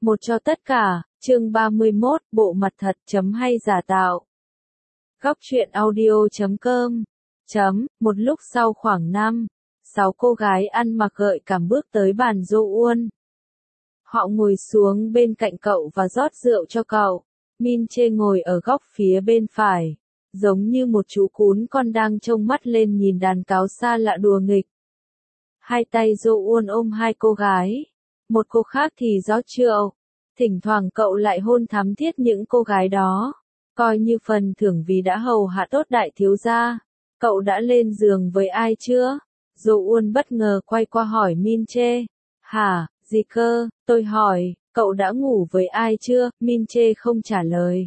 Một cho tất cả, chương 31, bộ mặt thật chấm hay giả tạo. Góc truyện audio.com. Một lúc sau khoảng 5-6 cô gái ăn mặc gợi cảm bước tới bàn Jo-eun. Họ ngồi xuống bên cạnh cậu và rót rượu cho cậu. Min Chê ngồi ở góc phía bên phải, giống như một chú cún con đang trông mắt lên nhìn đàn cáo xa lạ đùa nghịch. Hai tay Jo-eun ôm hai cô gái, một cô khác thì rót rượu. Thỉnh thoảng cậu lại hôn thắm thiết những cô gái đó, coi như phần thưởng vì đã hầu hạ tốt đại thiếu gia. Cậu đã lên giường với ai chưa? Jo-eun bất ngờ quay qua hỏi Min Chê. Hả, gì cơ? Tôi hỏi, cậu đã ngủ với ai chưa? Min Chê không trả lời.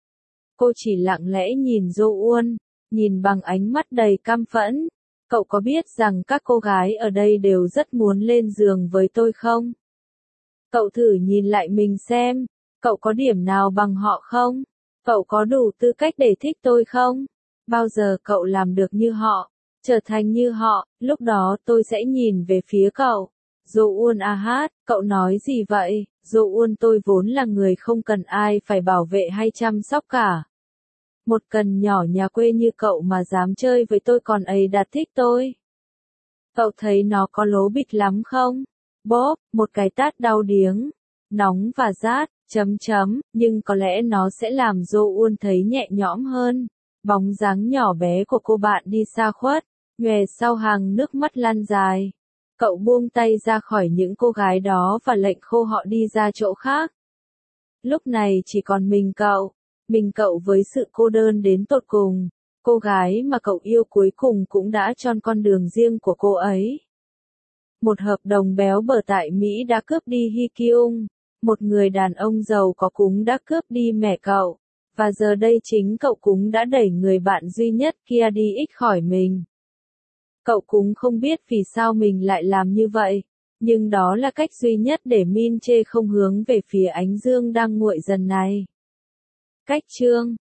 Cô chỉ lặng lẽ nhìn Jo-eun, nhìn bằng ánh mắt đầy căm phẫn. Cậu có biết rằng các cô gái ở đây đều rất muốn lên giường với tôi không? Cậu thử nhìn lại mình xem, cậu có điểm nào bằng họ không? Cậu có đủ tư cách để thích tôi không? Bao giờ cậu làm được như họ, trở thành như họ, lúc đó tôi sẽ nhìn về phía cậu. Jo-eun hát, cậu nói gì vậy? Jo-eun, tôi vốn là người không cần ai phải bảo vệ hay chăm sóc cả. Một cần nhỏ nhà quê như cậu mà dám chơi với tôi còn ấy đặt thích tôi. Cậu thấy nó có lố bịch lắm không? Bóp, một cái tát đau điếng, nóng và rát, nhưng có lẽ nó sẽ làm Jo-eun thấy nhẹ nhõm hơn. Bóng dáng nhỏ bé của cô bạn đi xa khuất, nhòe sau hàng nước mắt lăn dài. Cậu buông tay ra khỏi những cô gái đó và lệnh khô họ đi ra chỗ khác. Lúc này chỉ còn mình cậu với sự cô đơn đến tột cùng. Cô gái mà cậu yêu cuối cùng cũng đã chọn con đường riêng của cô ấy. Một hợp đồng béo bở tại Mỹ đã cướp đi Hee Kyung, một người đàn ông giàu có cũng đã cướp đi mẹ cậu, và giờ đây chính cậu cũng đã đẩy người bạn duy nhất kia đi ích khỏi mình. Cậu cũng không biết vì sao mình lại làm như vậy, nhưng đó là cách duy nhất để Min Chê không hướng về phía ánh dương đang nguội dần này. Cách chương